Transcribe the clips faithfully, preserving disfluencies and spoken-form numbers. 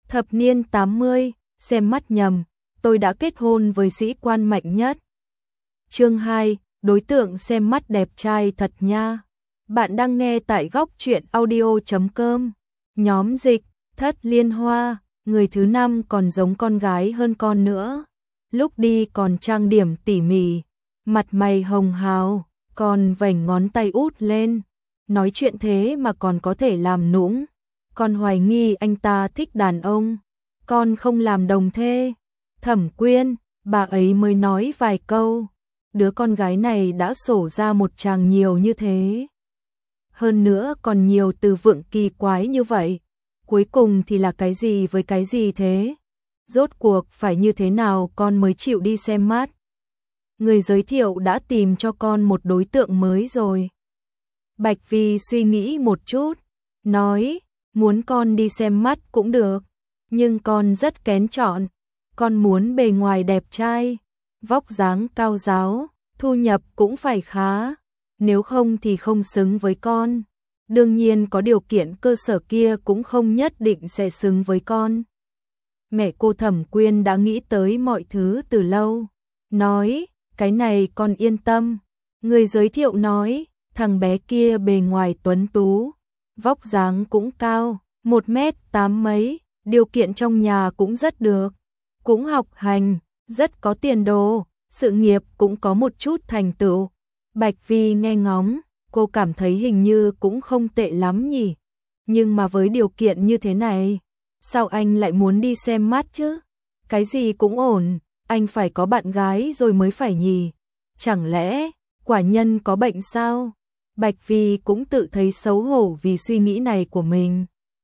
Thập niên tám mươi, xem mắt nhầm, tôi đã kết hôn với sĩ quan mạnh nhất. Chương hai, đối tượng xem mắt đẹp trai thật nha. Bạn đang nghe tại góc truyện audio chấm com. Nhóm dịch, Thất Liên Hoa, người thứ năm còn giống con gái hơn con nữa. Lúc đi còn trang điểm tỉ mỉ, mặt mày hồng hào, còn vểnh ngón tay út lên. Nói chuyện thế mà còn có thể làm nũng. Con hoài nghi anh ta thích đàn ông. Con không làm đồng thê. Thẩm Quyên, bà ấy mới nói vài câu. Đứa con gái này đã sổ ra một tràng nhiều như thế. Hơn nữa còn nhiều từ vựng kỳ quái như vậy. Cuối cùng thì là cái gì với cái gì thế? Rốt cuộc phải như thế nào con mới chịu đi xem mắt? Người giới thiệu đã tìm cho con một đối tượng mới rồi. Bạch Vi suy nghĩ một chút, nói, muốn con đi xem mắt cũng được, nhưng con rất kén chọn. Con muốn bề ngoài đẹp trai, vóc dáng cao ráo, thu nhập cũng phải khá, nếu không thì không xứng với con. Đương nhiên có điều kiện cơ sở kia cũng không nhất định sẽ xứng với con. Mẹ cô Thẩm Quyên đã nghĩ tới mọi thứ từ lâu, nói, cái này con yên tâm. Người giới thiệu nói, thằng bé kia bề ngoài tuấn tú, vóc dáng cũng cao, một mét tám mấy, điều kiện trong nhà cũng rất được, cũng học hành, rất có tiền đồ, sự nghiệp cũng có một chút thành tựu. Bạch Vi nghe ngóng, cô cảm thấy hình như cũng không tệ lắm nhỉ. Nhưng mà với điều kiện như thế này, sao anh lại muốn đi xem mắt chứ? Cái gì cũng ổn, anh phải có bạn gái rồi mới phải nhỉ? Chẳng lẽ, quả nhân có bệnh sao? Bạch Vi cũng tự thấy xấu hổ vì suy nghĩ này của mình.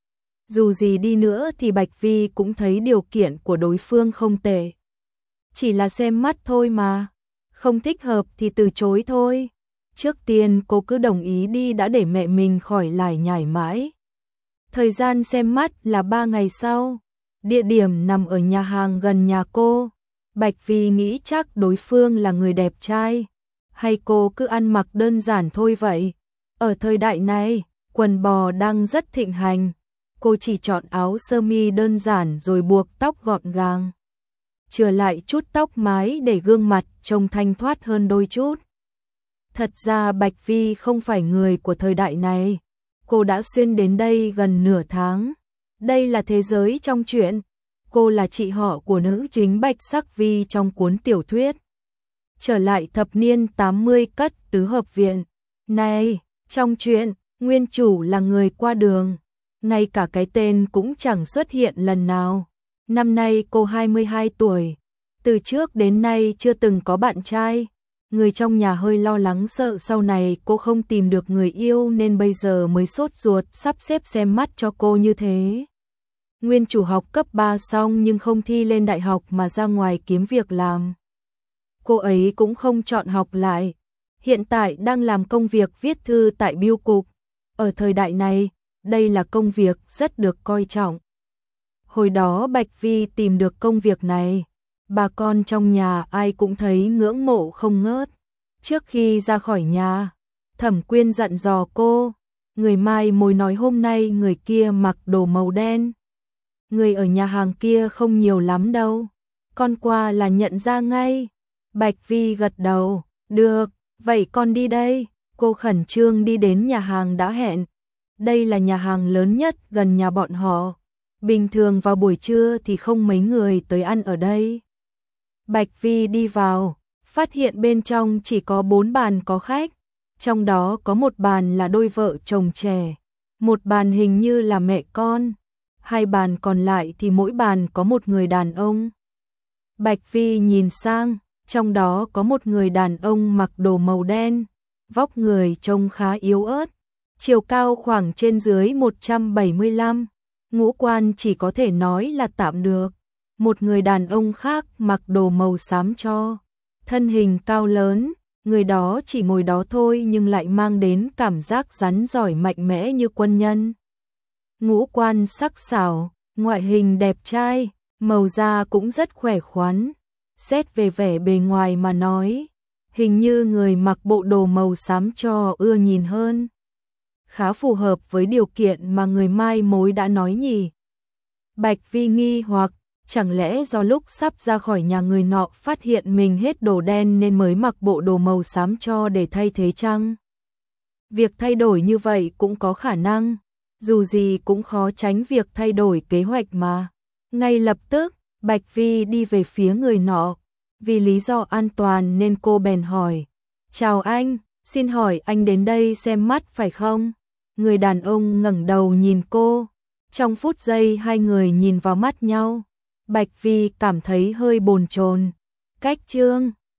Dù gì đi nữa thì Bạch Vi cũng thấy điều kiện của đối phương không tệ. Chỉ là xem mắt thôi mà, không thích hợp thì từ chối thôi. Trước tiên cô cứ đồng ý đi đã để mẹ mình khỏi lải nhải mãi. Thời gian xem mắt là ba ngày sau, địa điểm nằm ở nhà hàng gần nhà cô. Bạch Vi nghĩ chắc đối phương là người đẹp trai, hay cô cứ ăn mặc đơn giản thôi vậy. Ở thời đại này, quần bò đang rất thịnh hành, cô chỉ chọn áo sơ mi đơn giản rồi buộc tóc gọn gàng. Chừa lại chút tóc mái để gương mặt trông thanh thoát hơn đôi chút. Thật ra Bạch Vi không phải người của thời đại này. Cô đã xuyên đến đây gần nửa tháng. Đây là thế giới trong truyện. Cô là chị họ của nữ chính Bạch Sắc Vi trong cuốn tiểu thuyết. Trở lại thập niên tám mươi cất tứ hợp viện. Này, trong truyện, nguyên chủ là người qua đường. Ngay cả cái tên cũng chẳng xuất hiện lần nào. Năm nay cô hai mươi hai tuổi. Từ trước đến nay chưa từng có bạn trai. Người trong nhà hơi lo lắng sợ sau này cô không tìm được người yêu nên bây giờ mới sốt ruột sắp xếp xem mắt cho cô như thế. Nguyên chủ học cấp ba xong nhưng không thi lên đại học mà ra ngoài kiếm việc làm. Cô ấy cũng không chọn học lại. Hiện tại đang làm công việc viết thư tại bưu cục. Ở thời đại này, đây là công việc rất được coi trọng. Hồi đó Bạch Vi tìm được công việc này. Bà con trong nhà ai cũng thấy ngưỡng mộ không ngớt. Trước khi ra khỏi nhà, Thẩm Quyên dặn dò cô, người mai mối nói hôm nay người kia mặc đồ màu đen. Người ở nhà hàng kia không nhiều lắm đâu, con qua là nhận ra ngay. Bạch Vi gật đầu, được, vậy con đi đây. Cô khẩn trương đi đến nhà hàng đã hẹn. Đây là nhà hàng lớn nhất gần nhà bọn họ. Bình thường vào buổi trưa thì không mấy người tới ăn ở đây. Bạch Vi đi vào, phát hiện bên trong chỉ có bốn bàn có khách, trong đó có một bàn là đôi vợ chồng trẻ, một bàn hình như là mẹ con, hai bàn còn lại thì mỗi bàn có một người đàn ông. Bạch Vi nhìn sang, trong đó có một người đàn ông mặc đồ màu đen, vóc người trông khá yếu ớt, chiều cao khoảng trên dưới một trăm bảy mươi lăm, ngũ quan chỉ có thể nói là tạm được. Một người đàn ông khác mặc đồ màu xám cho, thân hình cao lớn, người đó chỉ ngồi đó thôi nhưng lại mang đến cảm giác rắn rỏi mạnh mẽ như quân nhân. Ngũ quan sắc sảo, ngoại hình đẹp trai, màu da cũng rất khỏe khoắn. Xét về vẻ bề ngoài mà nói, hình như người mặc bộ đồ màu xám cho ưa nhìn hơn. Khá phù hợp với điều kiện mà người mai mối đã nói nhỉ. Bạch Vi nghi hoặc, chẳng lẽ do lúc sắp ra khỏi nhà người nọ phát hiện mình hết đồ đen nên mới mặc bộ đồ màu xám cho để thay thế chăng? Việc thay đổi như vậy cũng có khả năng, dù gì cũng khó tránh việc thay đổi kế hoạch mà. Ngay lập tức, Bạch Vi đi về phía người nọ, vì lý do an toàn nên cô bèn hỏi, chào anh, xin hỏi anh đến đây xem mắt phải không? Người đàn ông ngẩng đầu nhìn cô, trong phút giây hai người nhìn vào mắt nhau, Bạch Vi cảm thấy hơi bồn chồn. Cách Trương